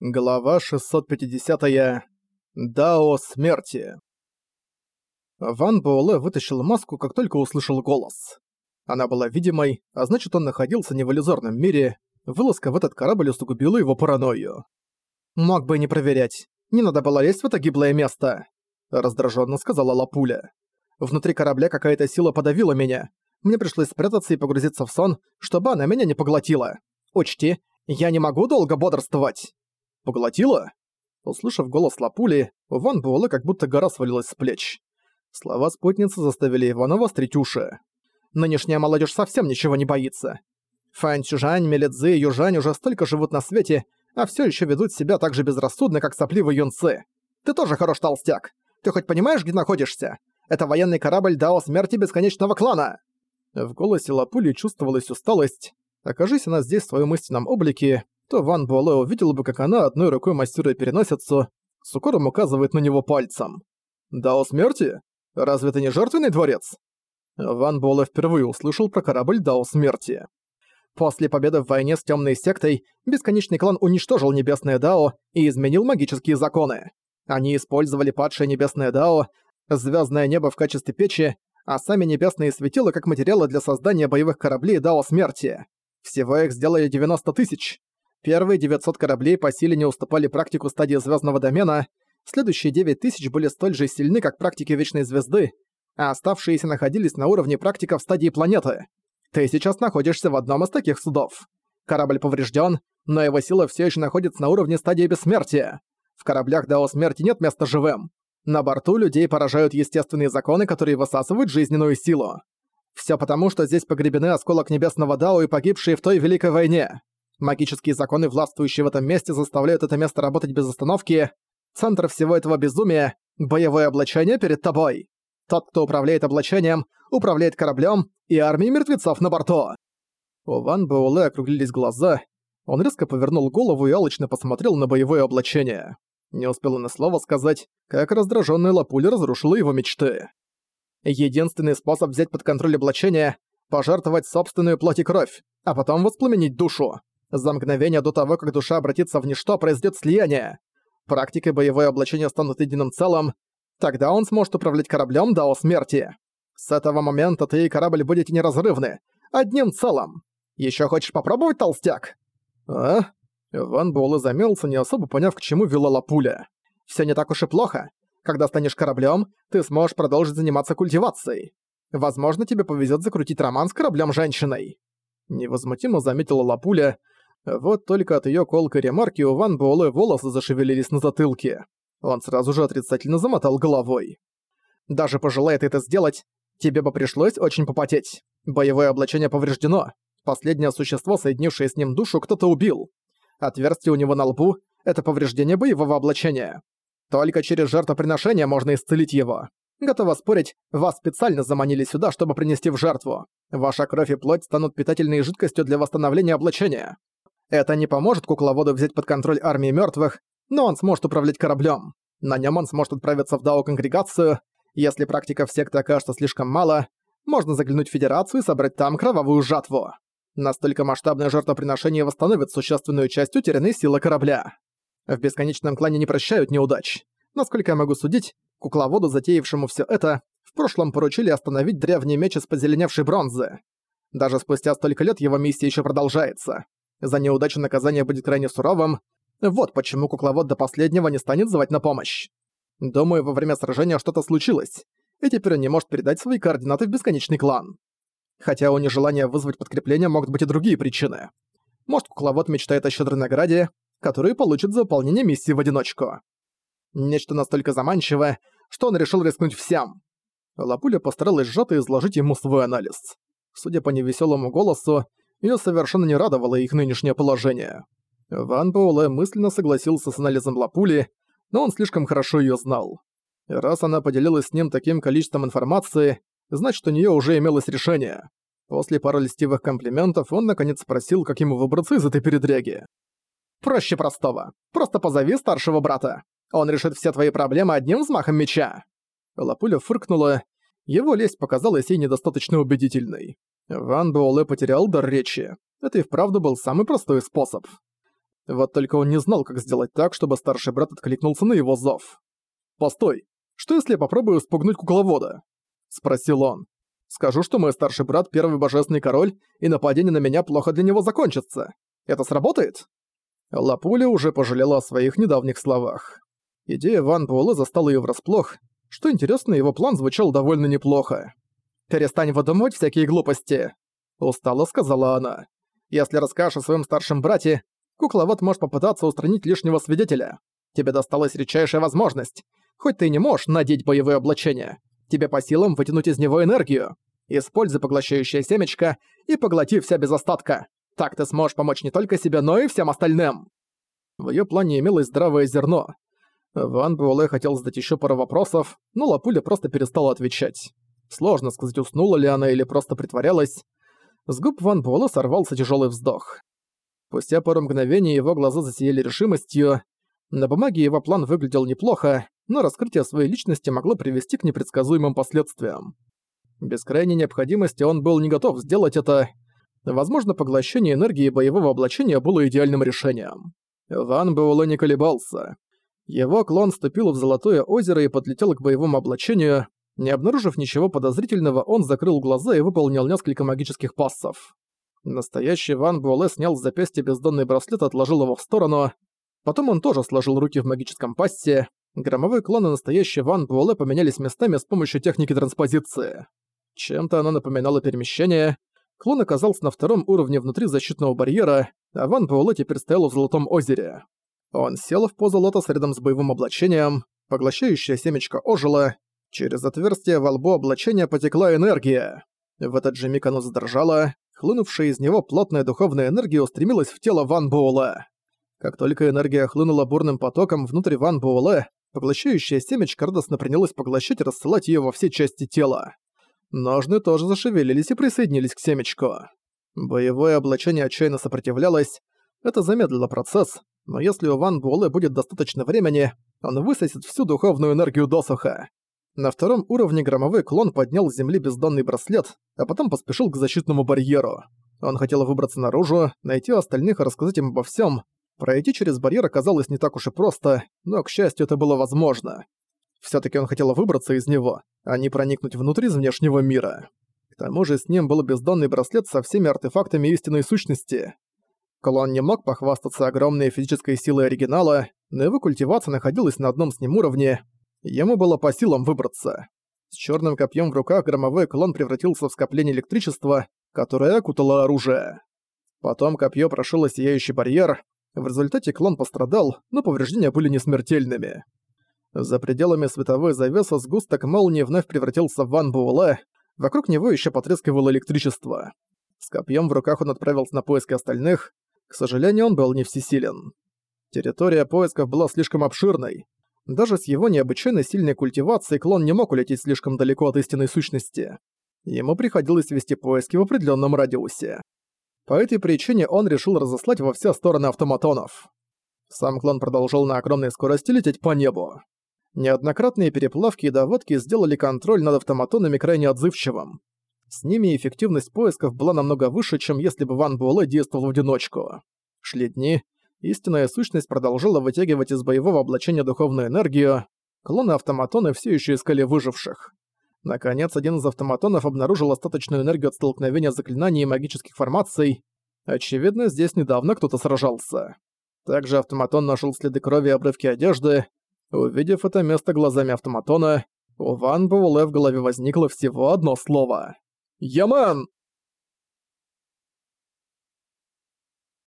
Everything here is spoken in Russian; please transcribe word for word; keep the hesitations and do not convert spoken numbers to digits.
Глава шестьсот пятидесятая. Дао смерти. Ван Буэлэ вытащил маску, как только услышал голос. Она была видимой, а значит, он находился не в иллюзорном мире. Вылазка в этот корабль усугубила его паранойю. «Мог бы и не проверять. Не надо было лезть в это гиблое место», — раздраженно сказала Лапуля. «Внутри корабля какая-то сила подавила меня. Мне пришлось спрятаться и погрузиться в сон, чтобы она меня не поглотила. Учти, я не могу долго бодрствовать». «Поглотила?» Услышав голос Лапули, у Ван Буэлэ как будто гора свалилась с плеч. Слова спутницы заставили его навострить уши. «Нынешняя молодежь совсем ничего не боится. Фань Чжань, Мелидзы и Южань уже столько живут на свете, а все еще ведут себя так же безрассудно, как сопливый юнцы. Ты тоже хорош толстяк. Ты хоть понимаешь, где находишься? Это военный корабль Дао Смерти Бесконечного Клана!» В голосе Лапули чувствовалась усталость. Окажись она здесь в своем истинном облике, то Ван Буэлэ увидел бы, как она одной рукой массирует переносицу, с укором указывает на него пальцем. «Дао Смерти? Разве это не жертвенный дворец?» Ван Буэлэ впервые услышал про корабль Дао Смерти. После победы в войне с Тёмной Сектой, Бесконечный Клан уничтожил Небесное Дао и изменил магические законы. Они использовали падшее Небесное Дао, звездное небо в качестве печи, а сами небесные светила как материалы для создания боевых кораблей Дао Смерти. Всего их сделали девяносто тысяч. Первые девятьсот кораблей по силе не уступали практику стадии звездного домена, следующие девять тысяч были столь же сильны, как практики Вечной Звезды, а оставшиеся находились на уровне практиков стадии планеты. Ты сейчас находишься в одном из таких судов. Корабль поврежден, но его сила все еще находится на уровне стадии бессмертия. В кораблях Дао Смерти нет места живым. На борту людей поражают естественные законы, которые высасывают жизненную силу. Все потому, что здесь погребены осколок Небесного Дао и погибшие в той Великой войне. Магические законы, властвующие в этом месте, заставляют это место работать без остановки. Центр всего этого безумия — боевое облачение перед тобой. Тот, кто управляет облачением, управляет кораблем и армией мертвецов на борту. У Ван Буэлэ округлились глаза. Он резко повернул голову и алчно посмотрел на боевое облачение. Не успел он и слова сказать, как раздражённая Лапуля разрушила его мечты. Единственный способ взять под контроль облачение — пожертвовать собственную плоть и кровь, а потом воспламенить душу. За мгновение до того, как душа обратится в ничто, произойдет слияние. Практикой боевое облачение станут единым целым. Тогда он сможет управлять кораблем Дао Смерти. С этого момента ты и корабль будете неразрывны, одним целым. Еще хочешь попробовать, толстяк? А? Ван Буэлэ замялся, не особо поняв, к чему вела Лапуля. Все не так уж и плохо. Когда станешь кораблем, ты сможешь продолжить заниматься культивацией. Возможно, тебе повезет закрутить роман с кораблем-женщиной. Невозмутимо заметила Лапуля. Вот только от её колкой ремарки у Ван Буэлэ волосы зашевелились на затылке. Он сразу же отрицательно замотал головой. «Даже пожелая ты это сделать, тебе бы пришлось очень попотеть. Боевое облачение повреждено. Последнее существо, соединившее с ним душу, кто-то убил. Отверстие у него на лбу — это повреждение боевого облачения. Только через жертвоприношение можно исцелить его. Готова спорить, вас специально заманили сюда, чтобы принести в жертву. Ваша кровь и плоть станут питательной жидкостью для восстановления облачения. Это не поможет кукловоду взять под контроль армии мёртвых, но он сможет управлять кораблем. На нем он сможет отправиться в Дао-конгрегацию. Если практиков секты окажется слишком мало, можно заглянуть в Федерацию и собрать там кровавую жатву. Настолько масштабное жертвоприношение восстановит существенную часть утерянной силы корабля. В Бесконечном Клане не прощают неудач. Насколько я могу судить, кукловоду, затеявшему все это, в прошлом поручили остановить древний меч из позеленевшей бронзы. Даже спустя столько лет его миссия еще продолжается. За неудачу наказание будет крайне суровым. Вот почему кукловод до последнего не станет звать на помощь. Думаю, во время сражения что-то случилось, и теперь он не может передать свои координаты в Бесконечный Клан. Хотя у нежелания вызвать подкрепление могут быть и другие причины. Может, кукловод мечтает о щедрой награде, которую получит за выполнение миссии в одиночку. Нечто настолько заманчивое, что он решил рискнуть всем. Лапуля постаралась сжато изложить ему свой анализ. Судя по невесёлому голосу, её совершенно не радовало их нынешнее положение. Ван Буэлэ мысленно согласился с анализом Лапули, но он слишком хорошо её знал. И раз она поделилась с ним таким количеством информации, значит, у неё уже имелось решение. После пары льстивых комплиментов он наконец спросил, как ему выбраться из этой передряги. «Проще простого. Просто позови старшего брата. Он решит все твои проблемы одним взмахом меча». Лапуля фыркнула. Его лесть показалась ей недостаточно убедительной. Ван Буэлэ потерял дар речи. Это и вправду был самый простой способ. Вот только он не знал, как сделать так, чтобы старший брат откликнулся на его зов. «Постой, что если я попробую спугнуть кукловода?» – спросил он. «Скажу, что мой старший брат – первый божественный король, и нападение на меня плохо для него закончится. Это сработает?» Лапуля уже пожалела о своих недавних словах. Идея Ван Буэлэ застала её врасплох. Что интересно, его план звучал довольно неплохо. «Перестань выдумывать всякие глупости», – устало сказала она. «Если расскажешь о своем старшем брате, кукловод может попытаться устранить лишнего свидетеля. Тебе досталась редчайшая возможность. Хоть ты и не можешь надеть боевое облачение, тебе по силам вытянуть из него энергию. Используй поглощающее семечко и поглоти вся без остатка. Так ты сможешь помочь не только себе, но и всем остальным». В её плане имелось здравое зерно. Ван Буэлэ хотел задать ещё пару вопросов, но Лапуля просто перестала отвечать. Сложно сказать, уснула ли она или просто притворялась. С губ Ван Буэлэ сорвался тяжёлый вздох. Спустя пару мгновений его глаза засияли решимостью. На бумаге его план выглядел неплохо, но раскрытие своей личности могло привести к непредсказуемым последствиям. Без крайней необходимости он был не готов сделать это. Возможно, поглощение энергии боевого облачения было идеальным решением. Ван Буэлэ не колебался. Его клон вступил в Золотое озеро и подлетел к боевому облачению. Не обнаружив ничего подозрительного, он закрыл глаза и выполнил несколько магических пассов. Настоящий Ван Буэлэ снял с запястья бездонный браслет и отложил его в сторону. Потом он тоже сложил руки в магическом пассе. Громовой клон и настоящий Ван Буэлэ поменялись местами с помощью техники транспозиции. Чем-то она напоминала перемещение. Клон оказался на втором уровне внутри защитного барьера, а Ван Буэлэ теперь стоял в Золотом озере. Он сел в позу лотоса рядом с боевым облачением, поглощающее семечко ожило, через отверстие во лбу облачения потекла энергия. В этот же миг оно задрожало, хлынувшая из него плотная духовная энергия устремилась в тело Ван Буэлэ. Как только энергия хлынула бурным потоком внутрь Ван Буэлэ, поглощающее семечко радостно принялось поглощать и рассылать её во все части тела. Ножны тоже зашевелились и присоединились к семечку. Боевое облачение отчаянно сопротивлялось, это замедлило процесс, но если у Ван Буэлэ будет достаточно времени, он высосет всю духовную энергию досуха. На втором уровне громовой клон поднял с земли бездонный браслет, а потом поспешил к защитному барьеру. Он хотел выбраться наружу, найти остальных и рассказать им обо всем. Пройти через барьер оказалось не так уж и просто, но, к счастью, это было возможно. Всё-таки он хотел выбраться из него, а не проникнуть внутрь из внешнего мира. К тому же с ним был бездонный браслет со всеми артефактами истинной сущности. Клон не мог похвастаться огромной физической силой оригинала, но его культивация находилась на одном с ним уровне, ему было по силам выбраться. С чёрным копьем в руках громовой клон превратился в скопление электричества, которое окутало оружие. Потом копье прошило сияющий барьер, в результате клон пострадал, но повреждения были несмертельными. За пределами световой завесы сгусток молнии вновь превратился в Ван Буэлэ, вокруг него ещё потрескивало электричество. С копьем в руках он отправился на поиски остальных, к сожалению, он был не всесилен. Территория поисков была слишком обширной. Даже с его необычайно сильной культивацией клон не мог улететь слишком далеко от истинной сущности. Ему приходилось вести поиски в определенном радиусе. По этой причине он решил разослать во все стороны автоматонов. Сам клон продолжал на огромной скорости лететь по небу. Неоднократные переплавки и доводки сделали контроль над автоматонами крайне отзывчивым. С ними эффективность поисков была намного выше, чем если бы Ван Буэлэ действовал в одиночку. Шли дни, истинная сущность продолжала вытягивать из боевого облачения духовную энергию, клоны-автоматоны все еще искали выживших. Наконец, один из автоматонов обнаружил остаточную энергию от столкновения заклинаний и магических формаций. Очевидно, здесь недавно кто-то сражался. Также автоматон нашел следы крови и обрывки одежды. Увидев это место глазами автоматона, у Ван Буэлэ в голове возникло всего одно слово. «Ямен!»